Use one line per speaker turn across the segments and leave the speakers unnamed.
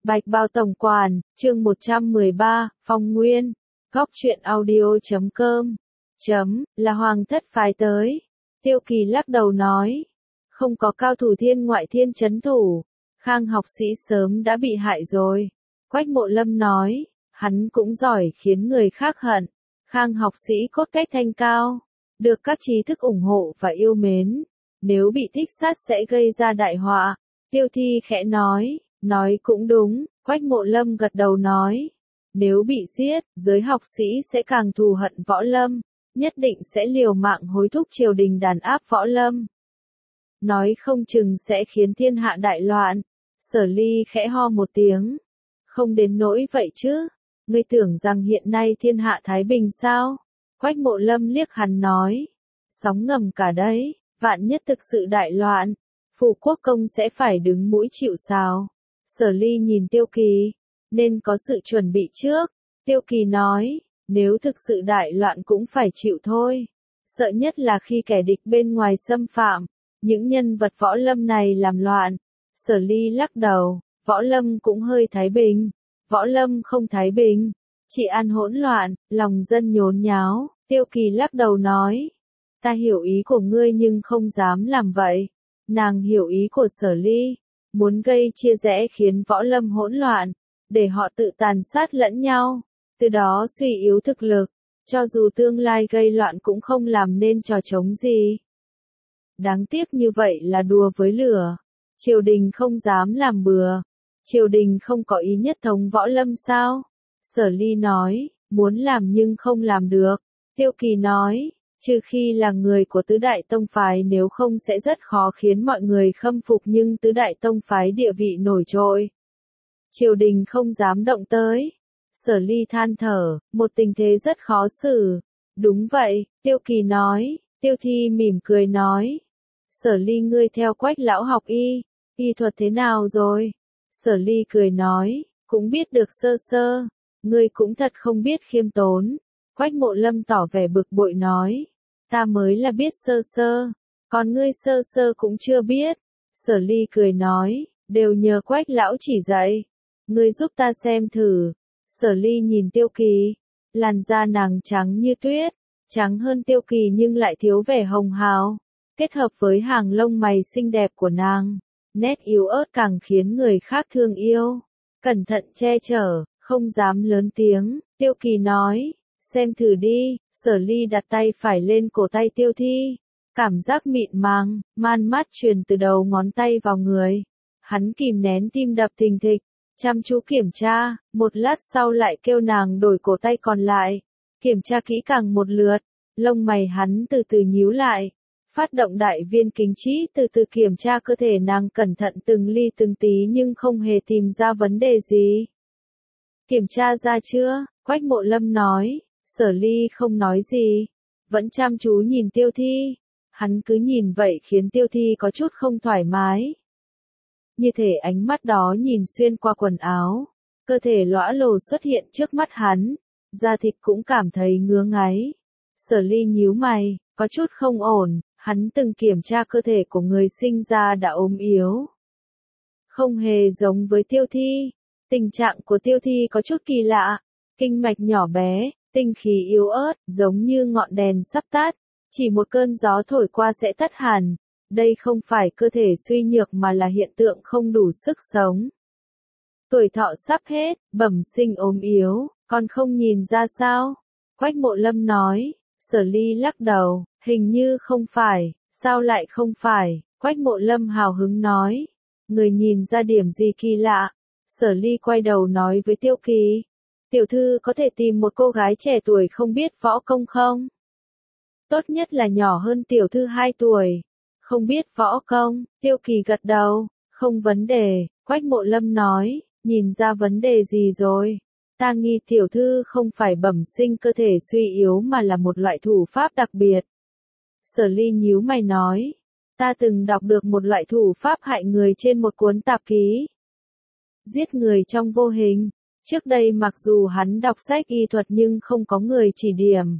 Bạch Bao Tổng Quản, chương 113, Phong Nguyên, Góc truyện audio.com, là Hoàng thất phái tới. Tiêu Kỳ lắc đầu nói, không có cao thủ thiên ngoại thiên chấn thủ, Khang học sĩ sớm đã bị hại rồi. Quách Mộ Lâm nói, hắn cũng giỏi khiến người khác hận. Khang học sĩ cốt cách thanh cao, được các trí thức ủng hộ và yêu mến. Nếu bị thích sát sẽ gây ra đại họa. Tiêu Thi khẽ nói cũng đúng. Quách Mộ Lâm gật đầu nói, nếu bị giết, giới học sĩ sẽ càng thù hận Võ Lâm, nhất định sẽ liều mạng hối thúc triều đình đàn áp Võ Lâm. Nói không chừng sẽ khiến thiên hạ đại loạn. Sở Ly khẽ ho một tiếng, không đến nỗi vậy chứ, ngươi tưởng rằng hiện nay thiên hạ thái bình sao? Quách Mộ Lâm liếc hắn nói, sóng ngầm cả đấy, vạn nhất thực sự đại loạn, Phủ Quốc công sẽ phải đứng mũi chịu sào. Sở Ly nhìn Tiêu Kỳ, nên có sự chuẩn bị trước. Tiêu Kỳ nói, nếu thực sự đại loạn cũng phải chịu thôi. Sợ nhất là khi kẻ địch bên ngoài xâm phạm, những nhân vật Võ Lâm này làm loạn. Sở Ly lắc đầu, Võ Lâm cũng hơi thái bình. Võ Lâm không thái bình, chỉ ăn hỗn loạn, lòng dân nhốn nháo. Tiêu Kỳ lắc đầu nói, ta hiểu ý của ngươi nhưng không dám làm vậy. Nàng hiểu ý của Sở Ly, muốn gây chia rẽ khiến Võ Lâm hỗn loạn, để họ tự tàn sát lẫn nhau, từ đó suy yếu thực lực, cho dù tương lai gây loạn cũng không làm nên trò trống gì. Đáng tiếc như vậy là đùa với lửa, triều đình không dám làm bừa, triều đình không có ý nhất thống Võ Lâm sao? Sở Ly nói, muốn làm nhưng không làm được. Tiêu Kỳ nói, trừ khi là người của tứ đại tông phái, nếu không sẽ rất khó khiến mọi người khâm phục, nhưng tứ đại tông phái địa vị nổi trội, triều đình không dám động tới. Sở Ly than thở, một tình thế rất khó xử. Đúng vậy, Tiêu Kỳ nói. Tiêu Thi mỉm cười nói, Sở Ly ngươi theo Quách lão học y thuật thế nào rồi? Sở Ly cười nói, cũng biết được sơ sơ, ngươi cũng thật không biết khiêm tốn. Quách Mộ Lâm tỏ vẻ bực bội nói, ta mới là biết sơ sơ, còn ngươi sơ sơ cũng chưa biết. Sở Ly cười nói, đều nhờ Quách lão chỉ dạy, ngươi giúp ta xem thử. Sở Ly nhìn Tiêu Kỳ, làn da nàng trắng như tuyết, trắng hơn Tiêu Kỳ nhưng lại thiếu vẻ hồng hào, kết hợp với hàng lông mày xinh đẹp của nàng, nét yếu ớt càng khiến người khác thương yêu. Cẩn thận che chở, không dám lớn tiếng. Tiêu Kỳ nói, xem thử đi. Sở Ly đặt tay phải lên cổ tay Tiêu Thi, cảm giác mịn màng, man mát truyền từ đầu ngón tay vào người. Hắn kìm nén tim đập thình thịch, chăm chú kiểm tra, một lát sau lại kêu nàng đổi cổ tay còn lại, kiểm tra kỹ càng một lượt. Lông mày hắn từ từ nhíu lại, phát động đại viên kính trí từ từ kiểm tra cơ thể nàng cẩn thận từng ly từng tí nhưng không hề tìm ra vấn đề gì. Kiểm tra ra chưa? Quách Mộ Lâm nói. Sở Ly không nói gì, vẫn chăm chú nhìn Tiêu Thi. Hắn cứ nhìn vậy khiến Tiêu Thi có chút không thoải mái. Như thể ánh mắt đó nhìn xuyên qua quần áo, cơ thể lõa lồ xuất hiện trước mắt hắn, da thịt cũng cảm thấy ngứa ngáy. Sở Ly nhíu mày, có chút không ổn, hắn từng kiểm tra cơ thể của người sinh ra đã ốm yếu. Không hề giống với Tiêu Thi, tình trạng của Tiêu Thi có chút kỳ lạ, kinh mạch nhỏ bé, tinh khí yếu ớt, giống như ngọn đèn sắp tắt, chỉ một cơn gió thổi qua sẽ tắt hẳn. Đây không phải cơ thể suy nhược mà là hiện tượng không đủ sức sống. Tuổi thọ sắp hết, bẩm sinh ốm yếu, còn không nhìn ra sao? Quách Mộ Lâm nói. Sở Ly lắc đầu, hình như không phải. Sao lại không phải? Quách Mộ Lâm hào hứng nói, người nhìn ra điểm gì kỳ lạ? Sở Ly quay đầu nói với Tiêu Kỳ, tiểu thư có thể tìm một cô gái trẻ tuổi không biết võ công không? Tốt nhất là nhỏ hơn tiểu thư 2 tuổi. Không biết võ công. Tiêu Kỳ gật đầu, không vấn đề. Quách Mộ Lâm nói, nhìn ra vấn đề gì rồi? Ta nghi tiểu thư không phải bẩm sinh cơ thể suy yếu mà là một loại thủ pháp đặc biệt. Sở Ly nhíu mày nói, ta từng đọc được một loại thủ pháp hại người trên một cuốn tạp ký. Giết người trong vô hình. Trước đây mặc dù hắn đọc sách y thuật nhưng không có người chỉ điểm,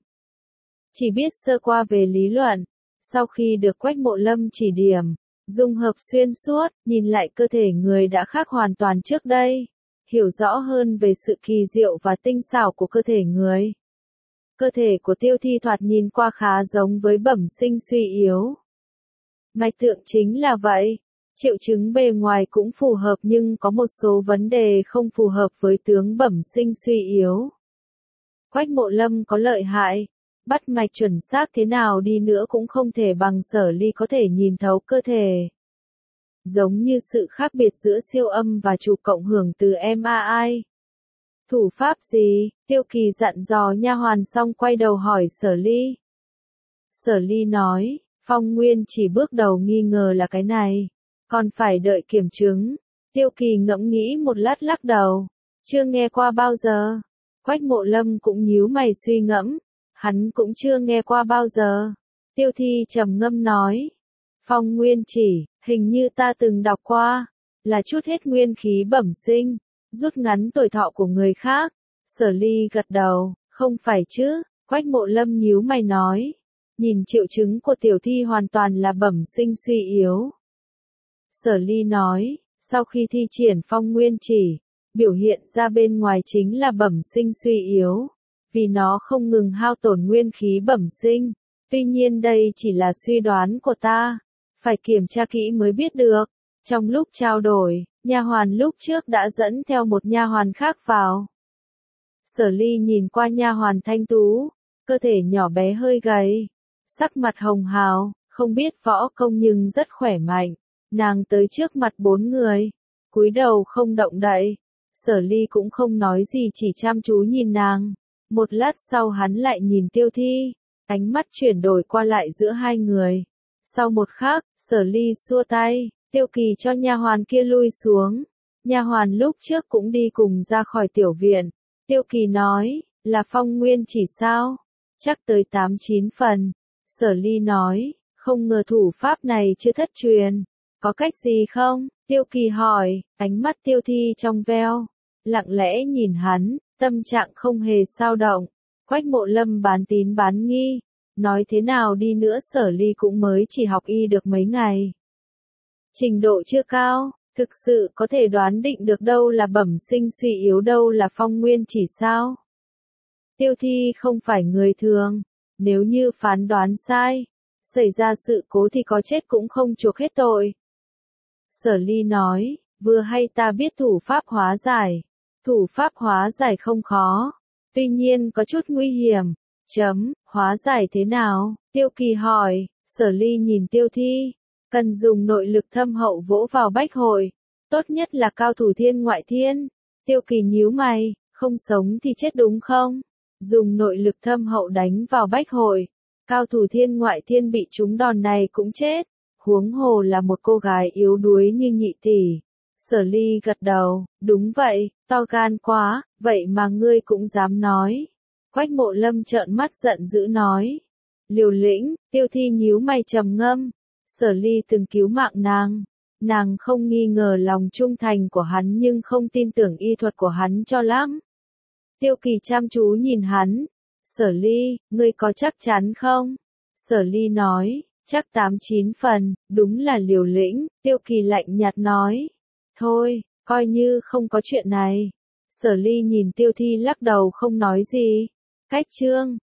chỉ biết sơ qua về lý luận. Sau khi được Quách Mộ Lâm chỉ điểm, dung hợp xuyên suốt, nhìn lại cơ thể người đã khác hoàn toàn trước đây. hiểu rõ hơn về sự kỳ diệu và tinh xảo của cơ thể người. Cơ thể của Tiêu Thi thoạt nhìn qua khá giống với bẩm sinh suy yếu. Mạch tượng chính là vậy. Triệu chứng bề ngoài cũng phù hợp nhưng có một số vấn đề không phù hợp với tướng bẩm sinh suy yếu. Quách Mộ Lâm có lợi hại, bắt mạch chuẩn xác thế nào đi nữa cũng không thể bằng Sở Ly có thể nhìn thấu cơ thể. Giống như sự khác biệt giữa siêu âm và chụp cộng hưởng từ MRI. Thủ pháp gì? Tiêu Kỳ dặn dò nha hoàn xong quay đầu hỏi Sở Ly. Sở Ly nói, Phong Nguyên chỉ bước đầu nghi ngờ là cái này, còn phải đợi kiểm chứng. Tiêu Kỳ ngẫm nghĩ một lát lắc đầu, chưa nghe qua bao giờ. Quách Mộ Lâm cũng nhíu mày suy ngẫm, hắn cũng chưa nghe qua bao giờ. Tiêu Thi trầm ngâm nói, Phong Nguyên chỉ, hình như ta từng đọc qua, là chút hết nguyên khí bẩm sinh, rút ngắn tuổi thọ của người khác. Sở Ly gật đầu, không phải chứ. Quách Mộ Lâm nhíu mày nói, nhìn triệu chứng của Tiểu Thi hoàn toàn là bẩm sinh suy yếu. Sở Ly nói, sau khi thi triển Phong Nguyên chỉ, biểu hiện ra bên ngoài chính là bẩm sinh suy yếu, vì nó không ngừng hao tổn nguyên khí bẩm sinh. Tuy nhiên đây chỉ là suy đoán của ta, phải kiểm tra kỹ mới biết được. Trong lúc trao đổi, nha hoàn lúc trước đã dẫn theo một nha hoàn khác vào. Sở Ly nhìn qua nha hoàn thanh tú, cơ thể nhỏ bé hơi gầy, sắc mặt hồng hào, không biết võ công nhưng rất khỏe mạnh. Nàng tới trước mặt 4 người, cúi đầu không động đậy. Sở Ly cũng không nói gì, chỉ chăm chú nhìn nàng. Một lát sau hắn lại nhìn Tiêu Thi, ánh mắt chuyển đổi qua lại giữa hai người. Sau một khắc, Sở Ly xua tay, Tiêu Kỳ cho nha hoàn kia lui xuống. Nha hoàn lúc trước cũng đi cùng ra khỏi tiểu viện. Tiêu Kỳ nói, là Phong Nguyên chỉ sao? Chắc tới 8-9 phần. Sở Ly nói, không ngờ thủ pháp này chưa thất truyền. Có cách gì không? Tiêu Kỳ hỏi, ánh mắt Tiêu Thi trong veo, lặng lẽ nhìn hắn, tâm trạng không hề xao động. Quách Mộ Lâm bán tín bán nghi, nói thế nào đi nữa Sở Ly cũng mới chỉ học y được mấy ngày. Trình độ chưa cao, thực sự có thể đoán định được đâu là bẩm sinh suy yếu đâu là Phong Nguyên chỉ sao. Tiêu Thi không phải người thường, nếu như phán đoán sai, xảy ra sự cố thì có chết cũng không chuộc hết tội. Sở Ly nói, vừa hay ta biết thủ pháp hóa giải. Thủ pháp hóa giải không khó, tuy nhiên có chút nguy hiểm. Hóa giải thế nào? Tiêu Kỳ hỏi. Sở Ly nhìn Tiêu Thi, cần dùng nội lực thâm hậu vỗ vào bách hội, tốt nhất là cao thủ thiên ngoại thiên. Tiêu Kỳ nhíu mày, không sống thì chết đúng không? Dùng nội lực thâm hậu đánh vào bách hội, cao thủ thiên ngoại thiên bị trúng đòn này cũng chết, huống hồ là một cô gái yếu đuối như Nhị tỷ. Sở Ly gật đầu, đúng vậy, to gan quá, vậy mà ngươi cũng dám nói. Quách Mộ Lâm trợn mắt giận dữ nói. Liều lĩnh. Tiêu Thi nhíu mày trầm ngâm. Sở Ly từng cứu mạng nàng không nghi ngờ lòng trung thành của hắn nhưng không tin tưởng y thuật của hắn cho lắm. Tiêu Kỳ chăm chú nhìn hắn. Sở Ly, ngươi có chắc chắn không? Sở Ly nói, chắc 8-9 phần, đúng là liều lĩnh. Tiêu Kỳ lạnh nhạt nói. Thôi, coi như không có chuyện này. Sở Ly nhìn Tiêu Thi lắc đầu không nói gì. Cách chương